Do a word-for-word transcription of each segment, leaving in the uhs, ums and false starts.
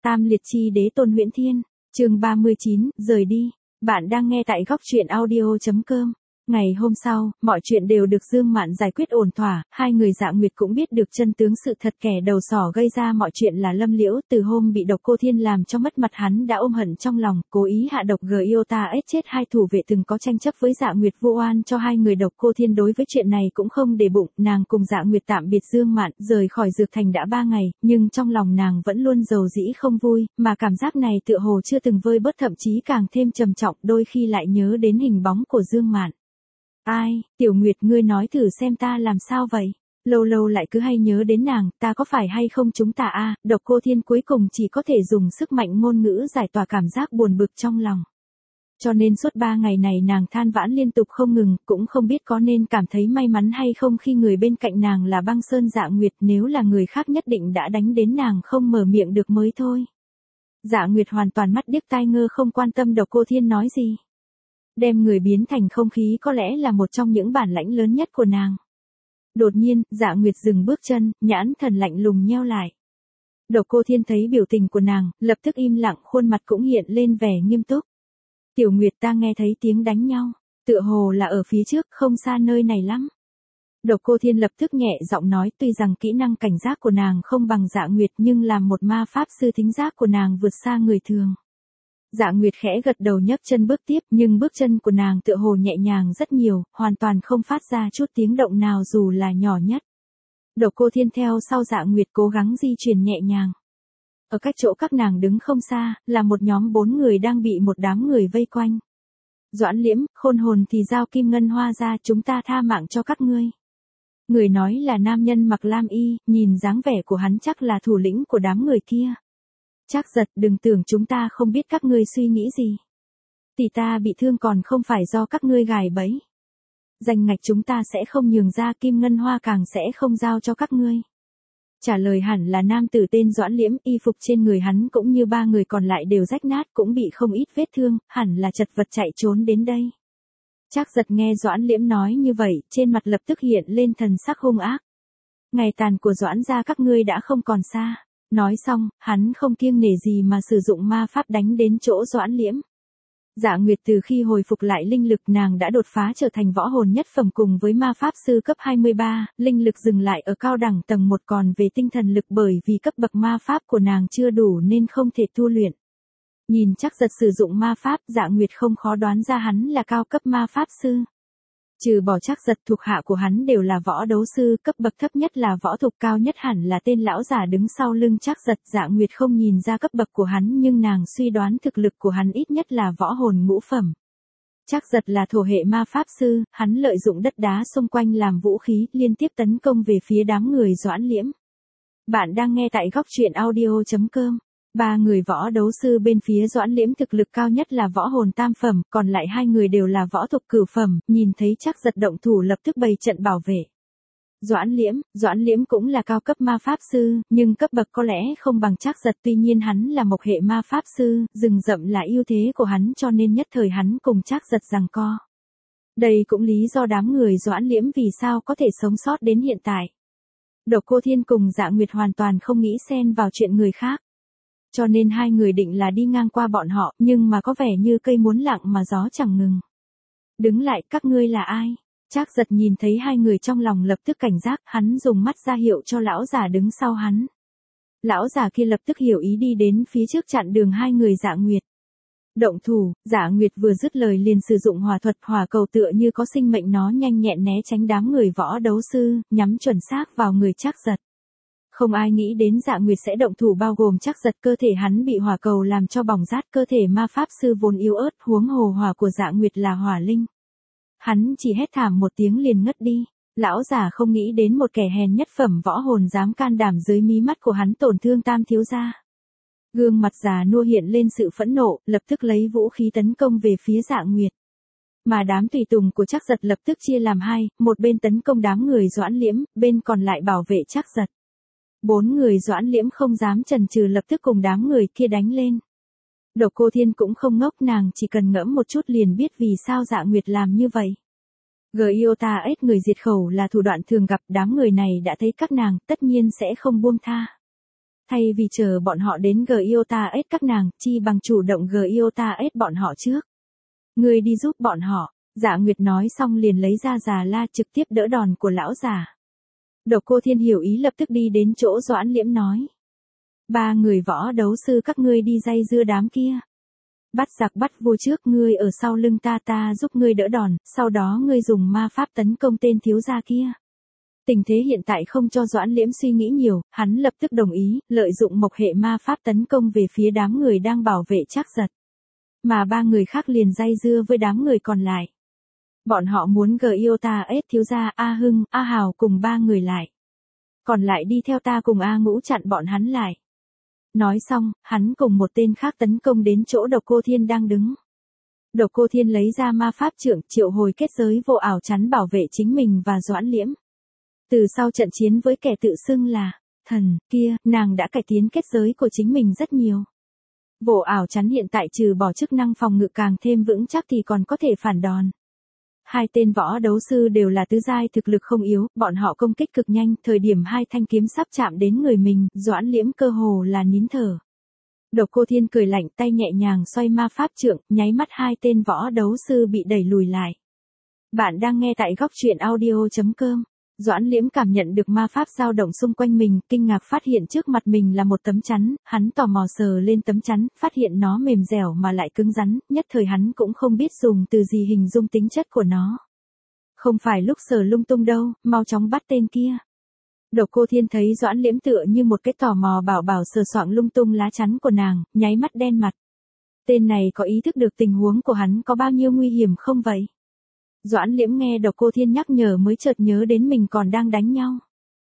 Tam liệt chi đế tôn huyễn thiên, chương ba mươi chín, rời đi. Bạn đang nghe tại góc truyện audio chấm com. Ngày hôm sau, mọi chuyện đều được Dương Mạn giải quyết ổn thỏa, hai người Dạ Nguyệt cũng biết được chân tướng sự thật, kẻ đầu sỏ gây ra mọi chuyện là Lâm Liễu. Từ hôm bị Độc Cô Thiên làm cho mất mặt, hắn đã ôm hận trong lòng, cố ý hạ độc Giota ết chết hai thủ vệ từng có tranh chấp với Dạ Nguyệt, vu oan cho hai người. Độc Cô Thiên đối với chuyện này cũng không để bụng, nàng cùng Dạ Nguyệt tạm biệt Dương Mạn, rời khỏi Dược Thành đã ba ngày, nhưng trong lòng nàng vẫn luôn dầu dĩ không vui, mà cảm giác này tựa hồ chưa từng vơi bớt, thậm chí càng thêm trầm trọng, đôi khi lại nhớ đến hình bóng của Dương Mạn. Ai, Tiểu Nguyệt, ngươi nói thử xem ta làm sao vậy? Lâu lâu lại cứ hay nhớ đến nàng, ta có phải hay không chúng ta a? À, Độc Cô Thiên cuối cùng chỉ có thể dùng sức mạnh ngôn ngữ giải tỏa cảm giác buồn bực trong lòng. Cho nên suốt ba ngày này nàng than vãn liên tục không ngừng, cũng không biết có nên cảm thấy may mắn hay không khi người bên cạnh nàng là Băng Sơn Dạ Nguyệt, nếu là người khác nhất định đã đánh đến nàng không mở miệng được mới thôi. Dạ Nguyệt hoàn toàn mắt điếc tai ngơ, không quan tâm Độc Cô Thiên nói gì. Đem người biến thành không khí có lẽ là một trong những bản lãnh lớn nhất của nàng. Đột nhiên, Dạ Nguyệt dừng bước chân, nhãn thần lạnh lùng nheo lại. Độc Cô Thiên thấy biểu tình của nàng, lập tức im lặng, khuôn mặt cũng hiện lên vẻ nghiêm túc. Tiểu Nguyệt, ta nghe thấy tiếng đánh nhau, tựa hồ là ở phía trước, không xa nơi này lắm. Độc Cô Thiên lập tức nhẹ giọng nói, tuy rằng kỹ năng cảnh giác của nàng không bằng Dạ Nguyệt, nhưng làm một ma pháp sư thính giác của nàng vượt xa người thường. Dạ Nguyệt khẽ gật đầu, nhấc chân bước tiếp, nhưng bước chân của nàng tựa hồ nhẹ nhàng rất nhiều, hoàn toàn không phát ra chút tiếng động nào dù là nhỏ nhất. Độc Cô Thiên theo sau Dạ Nguyệt cố gắng di chuyển nhẹ nhàng. Ở cách chỗ các nàng đứng không xa, là một nhóm bốn người đang bị một đám người vây quanh. Doãn Liễm, Khôn Hồn thì giao kim ngân hoa ra, chúng ta tha mạng cho các ngươi. Người nói là nam nhân mặc lam y, nhìn dáng vẻ của hắn chắc là thủ lĩnh của đám người kia. Trác Giật, đừng tưởng chúng ta không biết các ngươi suy nghĩ gì. Tỷ ta bị thương còn không phải do các ngươi gài bẫy. Danh ngạch chúng ta sẽ không nhường ra, kim ngân hoa càng sẽ không giao cho các ngươi. Trả lời hẳn là nam tử tên Doãn Liễm, y phục trên người hắn cũng như ba người còn lại đều rách nát, cũng bị không ít vết thương, hẳn là chật vật chạy trốn đến đây. Trác Giật nghe Doãn Liễm nói như vậy, trên mặt lập tức hiện lên thần sắc hung ác. Ngày tàn của Doãn gia các ngươi đã không còn xa. Nói xong, hắn không kiêng nể gì mà sử dụng ma pháp đánh đến chỗ Doãn Liễm. Dạ Nguyệt từ khi hồi phục lại linh lực, nàng đã đột phá trở thành võ hồn nhất phẩm cùng với ma pháp sư cấp hai mươi ba, linh lực dừng lại ở cao đẳng tầng một, còn về tinh thần lực bởi vì cấp bậc ma pháp của nàng chưa đủ nên không thể tu luyện. Nhìn Trác Giật sử dụng ma pháp, Dạ Nguyệt không khó đoán ra hắn là cao cấp ma pháp sư. Trừ bỏ Trác Giật, thuộc hạ của hắn đều là võ đấu sư, cấp bậc thấp nhất là võ thục, cao nhất hẳn là tên lão giả đứng sau lưng Trác Giật. Dạ Nguyệt không nhìn ra cấp bậc của hắn, nhưng nàng suy đoán thực lực của hắn ít nhất là võ hồn ngũ phẩm. Trác Giật là thổ hệ ma pháp sư, hắn lợi dụng đất đá xung quanh làm vũ khí, liên tiếp tấn công về phía đám người Doãn Liễm. Bạn đang nghe tại góc truyện audio chấm com. Ba người võ đấu sư bên phía Doãn Liễm thực lực cao nhất là võ hồn tam phẩm, còn lại hai người đều là võ thục cửu phẩm, nhìn thấy Trác Giật động thủ lập tức bày trận bảo vệ. Doãn Liễm, Doãn Liễm cũng là cao cấp ma pháp sư, nhưng cấp bậc có lẽ không bằng Trác Giật, tuy nhiên hắn là mộc hệ ma pháp sư, rừng rậm là ưu thế của hắn, cho nên nhất thời hắn cùng Trác Giật giằng co. Đây cũng lý do đám người Doãn Liễm vì sao có thể sống sót đến hiện tại. Độc Cô Thiên cùng Dạ Nguyệt hoàn toàn không nghĩ xen vào chuyện người khác. Cho nên hai người định là đi ngang qua bọn họ, nhưng mà có vẻ như cây muốn lặng mà gió chẳng ngừng. Đứng lại, các ngươi là ai? Trác Giật nhìn thấy hai người trong lòng lập tức cảnh giác, hắn dùng mắt ra hiệu cho lão giả đứng sau hắn. Lão giả kia lập tức hiểu ý, đi đến phía trước chặn đường hai người Dạ Nguyệt. Động thủ, Dạ Nguyệt vừa dứt lời liền sử dụng hỏa thuật, hỏa cầu tựa như có sinh mệnh, nó nhanh nhẹn né tránh đám người võ đấu sư, nhắm chuẩn xác vào người Trác Giật. Không ai nghĩ đến Dạ Nguyệt sẽ động thủ, bao gồm Trác Giật, cơ thể hắn bị hỏa cầu làm cho bỏng rát, cơ thể ma pháp sư vốn yếu ớt, huống hồ hỏa của Dạ Nguyệt là hỏa linh. Hắn chỉ hét thảm một tiếng liền ngất đi. Lão giả không nghĩ đến một kẻ hèn nhất phẩm võ hồn dám can đảm dưới mí mắt của hắn tổn thương Tam thiếu gia. Gương mặt già nua hiện lên sự phẫn nộ, lập tức lấy vũ khí tấn công về phía Dạ Nguyệt. Mà đám tùy tùng của Trác Giật lập tức chia làm hai, một bên tấn công đám người Doãn Liễm, bên còn lại bảo vệ Trác Giật. Bốn người Doãn Liễm không dám chần chừ, lập tức cùng đám người kia đánh lên. Độc Cô Thiên cũng không ngốc, nàng chỉ cần ngẫm một chút liền biết vì sao Dạ Nguyệt làm như vậy. Giota ết người diệt khẩu là thủ đoạn thường gặp, đám người này đã thấy các nàng, tất nhiên sẽ không buông tha. Thay vì chờ bọn họ đến Giota ết các nàng, chi bằng chủ động Giota ết bọn họ trước. Ngươi đi giúp bọn họ, Dạ Nguyệt nói xong liền lấy ra Già La trực tiếp đỡ đòn của lão già. Độc Cô Thiên hiểu ý lập tức đi đến chỗ Doãn Liễm nói. Ba người võ đấu sư các ngươi đi dây dưa đám kia. Bắt giặc bắt vua trước, ngươi ở sau lưng ta ta giúp ngươi đỡ đòn, sau đó ngươi dùng ma pháp tấn công tên thiếu gia kia. Tình thế hiện tại không cho Doãn Liễm suy nghĩ nhiều, hắn lập tức đồng ý, lợi dụng mộc hệ ma pháp tấn công về phía đám người đang bảo vệ Trác Giật. Mà ba người khác liền dây dưa với đám người còn lại. Bọn họ muốn Giota ết thiếu gia A Hưng, A Hào cùng ba người lại. Còn lại đi theo ta cùng A Ngũ chặn bọn hắn lại. Nói xong, hắn cùng một tên khác tấn công đến chỗ Độc Cô Thiên đang đứng. Độc Cô Thiên lấy ra ma pháp trượng triệu hồi kết giới vô ảo chắn bảo vệ chính mình và Doãn Liễm. Từ sau trận chiến với kẻ tự xưng là thần kia, nàng đã cải tiến kết giới của chính mình rất nhiều. Vô ảo chắn hiện tại trừ bỏ chức năng phòng ngự càng thêm vững chắc thì còn có thể phản đòn. Hai tên võ đấu sư đều là tứ giai thực lực không yếu, bọn họ công kích cực nhanh, thời điểm hai thanh kiếm sắp chạm đến người mình, Doãn Liễm cơ hồ là nín thở. Độc Cô Thiên cười lạnh, tay nhẹ nhàng xoay ma pháp trượng, nháy mắt hai tên võ đấu sư bị đẩy lùi lại. Bạn đang nghe tại góc truyện audio chấm com. Doãn Liễm cảm nhận được ma pháp dao động xung quanh mình, kinh ngạc phát hiện trước mặt mình là một tấm chắn, hắn tò mò sờ lên tấm chắn, phát hiện nó mềm dẻo mà lại cứng rắn, nhất thời hắn cũng không biết dùng từ gì hình dung tính chất của nó. Không phải lúc sờ lung tung đâu, mau chóng bắt tên kia. Độc Cô Thiên thấy Doãn Liễm tựa như một cái tò mò bảo bảo sờ soạng lung tung lá chắn của nàng, nháy mắt đen mặt. Tên này có ý thức được tình huống của hắn có bao nhiêu nguy hiểm không vậy? Doãn Liễm nghe Độc Cô Thiên nhắc nhở mới chợt nhớ đến mình còn đang đánh nhau.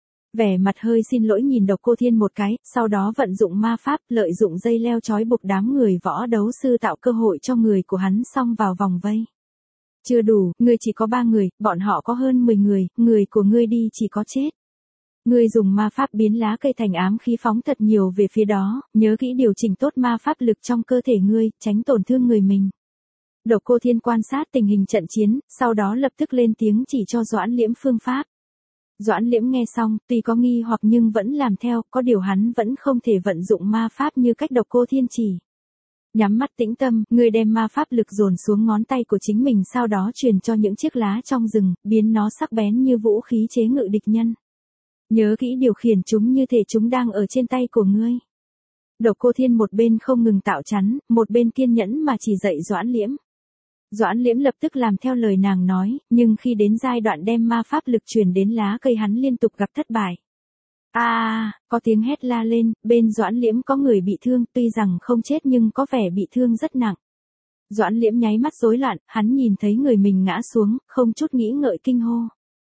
Vẻ mặt hơi xin lỗi nhìn Độc Cô Thiên một cái, sau đó vận dụng ma pháp lợi dụng dây leo trói buộc đám người võ đấu sư tạo cơ hội cho người của hắn xông vào vòng vây. Chưa đủ, ngươi chỉ có ba người, bọn họ có hơn mười người, người của ngươi đi chỉ có chết. Ngươi dùng ma pháp biến lá cây thành ám khí phóng thật nhiều về phía đó, nhớ kỹ điều chỉnh tốt ma pháp lực trong cơ thể ngươi, tránh tổn thương người mình. Độc Cô Thiên quan sát tình hình trận chiến, sau đó lập tức lên tiếng chỉ cho Doãn Liễm phương pháp. Doãn Liễm nghe xong, tuy có nghi hoặc nhưng vẫn làm theo, có điều hắn vẫn không thể vận dụng ma pháp như cách Độc Cô Thiên chỉ. Nhắm mắt tĩnh tâm, người đem ma pháp lực dồn xuống ngón tay của chính mình, sau đó truyền cho những chiếc lá trong rừng, biến nó sắc bén như vũ khí chế ngự địch nhân. Nhớ kỹ điều khiển chúng như thể chúng đang ở trên tay của ngươi. Độc Cô Thiên một bên không ngừng tạo chắn, một bên kiên nhẫn mà chỉ dạy Doãn Liễm. Doãn Liễm lập tức làm theo lời nàng nói, nhưng khi đến giai đoạn đem ma pháp lực truyền đến lá cây hắn liên tục gặp thất bại. A, à, có tiếng hét la lên, bên Doãn Liễm có người bị thương, tuy rằng không chết nhưng có vẻ bị thương rất nặng. Doãn Liễm nháy mắt rối loạn, hắn nhìn thấy người mình ngã xuống, không chút nghĩ ngợi kinh hô.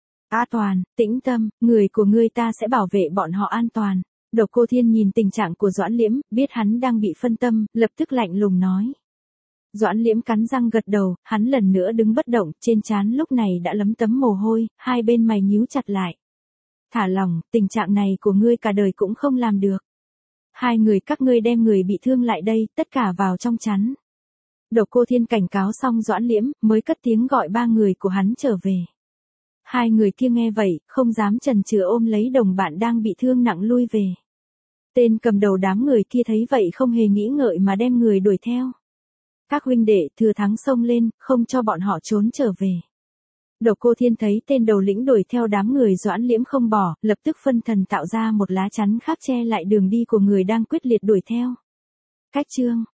A Toàn, tĩnh tâm, người của ngươi ta sẽ bảo vệ bọn họ an toàn. Độc Cô Thiên nhìn tình trạng của Doãn Liễm, biết hắn đang bị phân tâm, lập tức lạnh lùng nói. Doãn Liễm cắn răng gật đầu, hắn lần nữa đứng bất động, trên trán lúc này đã lấm tấm mồ hôi, hai bên mày nhíu chặt lại. Thả lòng, tình trạng này của ngươi cả đời cũng không làm được. Hai người các ngươi đem người bị thương lại đây, tất cả vào trong chắn. Độc Cô Thiên cảnh cáo xong Doãn Liễm, mới cất tiếng gọi ba người của hắn trở về. Hai người kia nghe vậy, không dám chần chừ ôm lấy đồng bạn đang bị thương nặng lui về. Tên cầm đầu đám người kia thấy vậy không hề nghĩ ngợi mà đem người đuổi theo. Các huynh đệ thừa thắng xông lên, không cho bọn họ trốn trở về. Độc Cô Thiên thấy tên đầu lĩnh đuổi theo đám người Doãn Liễm không bỏ, lập tức phân thần tạo ra một lá chắn khác che lại đường đi của người đang quyết liệt đuổi theo. Cách chương